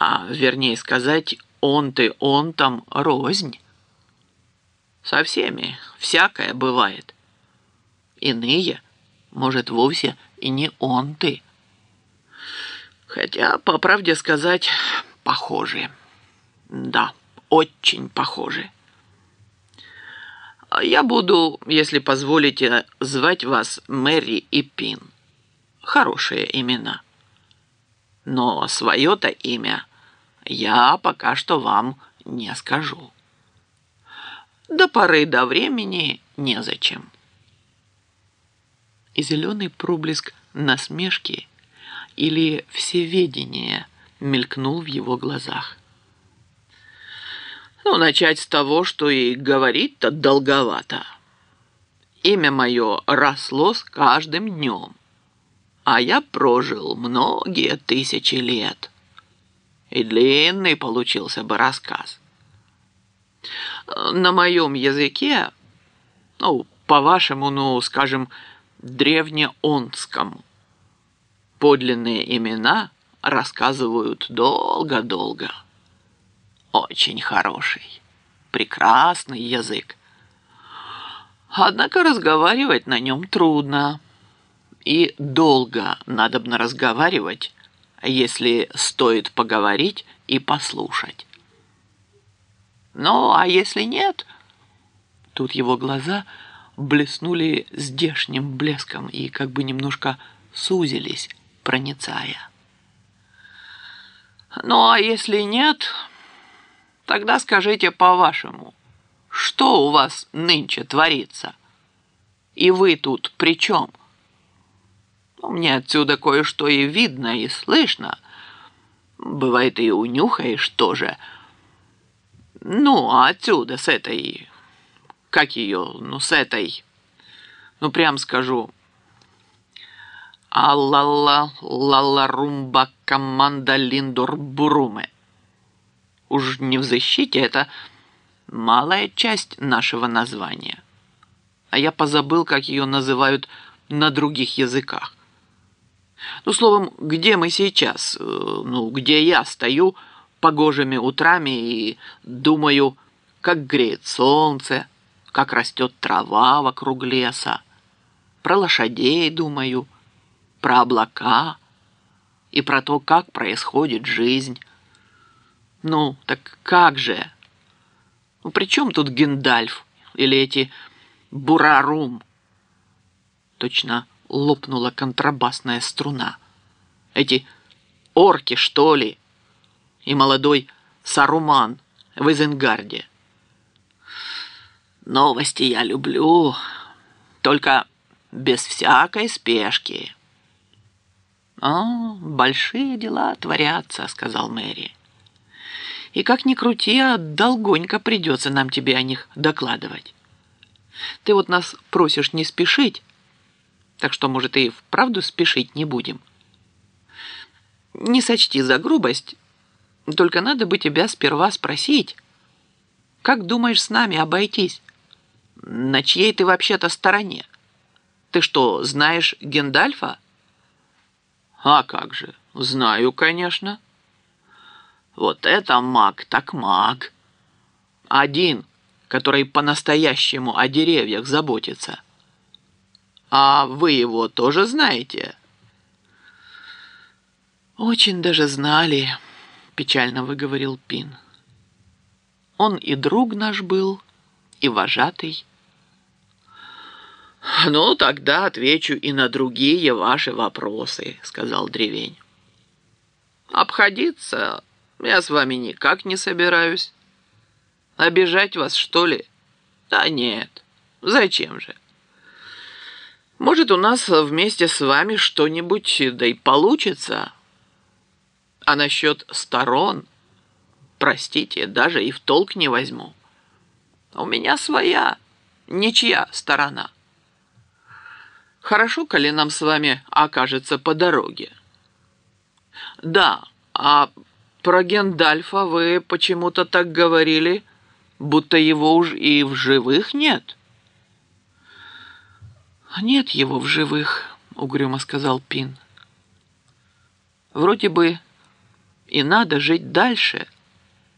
А вернее сказать, он там рознь. Со всеми всякое бывает. Иные, может, вовсе и не он ты. Хотя, по правде сказать, похожи. Да, очень похожи. Я буду, если позволите, звать вас Мэри и Пин. Хорошие имена. Но свое-то имя я пока что вам не скажу. До поры до времени незачем. И зеленый проблеск насмешки или всеведения мелькнул в его глазах. Ну, начать с того, что и говорить-то долговато. Имя мое росло с каждым днем, а я прожил многие тысячи лет. И длинный получился бы рассказ. На моем языке, ну, по-вашему, ну, скажем, древнеонском, подлинные имена рассказывают долго-долго. Очень хороший, прекрасный язык. Однако разговаривать на нем трудно. И долго надобно разговаривать, если стоит поговорить и послушать. Ну, а если нет, тут его глаза блеснули здешним блеском и как бы немножко сузились, проницая. Ну, а если нет, тогда скажите по-вашему, что у вас нынче творится? И вы тут при чем? Мне отсюда кое-что и видно, и слышно. Бывает, и унюхаешь тоже. Ну, а отсюда, с этой... Как ее? Ну, с этой... Ну, прям скажу. Аллала, лала, румба, команда, линдор, буруме. Уж не в защите, это малая часть нашего названия. А я позабыл, как ее называют на других языках. Ну, словом, где мы сейчас? Ну, где я стою погожими утрами и думаю, как греет солнце, как растет трава вокруг леса. Про лошадей думаю, про облака и про то, как происходит жизнь. Ну, так как же? Ну, при чем тут Гендальф или эти Бурарум? Точно лопнула контрабасная струна. Эти орки, что ли? И молодой Саруман в Изенгарде. Новости я люблю, только без всякой спешки. Большие дела творятся, сказал Мэри. И как ни крути, а долгонько придется нам тебе о них докладывать. Ты вот нас просишь не спешить, так что, может, и вправду спешить не будем. Не сочти за грубость, только надо бы тебя сперва спросить, как думаешь с нами обойтись? На чьей ты вообще-то стороне? Ты что, знаешь Гендальфа? А как же, знаю, конечно. Вот это маг так маг. Один, который по-настоящему о деревьях заботится. А вы его тоже знаете? Очень даже знали, печально выговорил Пин. Он и друг наш был, и вожатый. Ну, тогда отвечу и на другие ваши вопросы, сказал Древень. Обходиться я с вами никак не собираюсь. Обижать вас, что ли? Да нет, зачем же? Может, у нас вместе с вами что-нибудь да и получится. А насчет сторон, простите, даже и в толк не возьму. У меня своя, ничья сторона. Хорошо, коли нам с вами окажется по дороге. Да, а про Гендальфа вы почему-то так говорили, будто его уж и в живых нет. Нет его в живых, угрюмо сказал Пин. Вроде бы и надо жить дальше –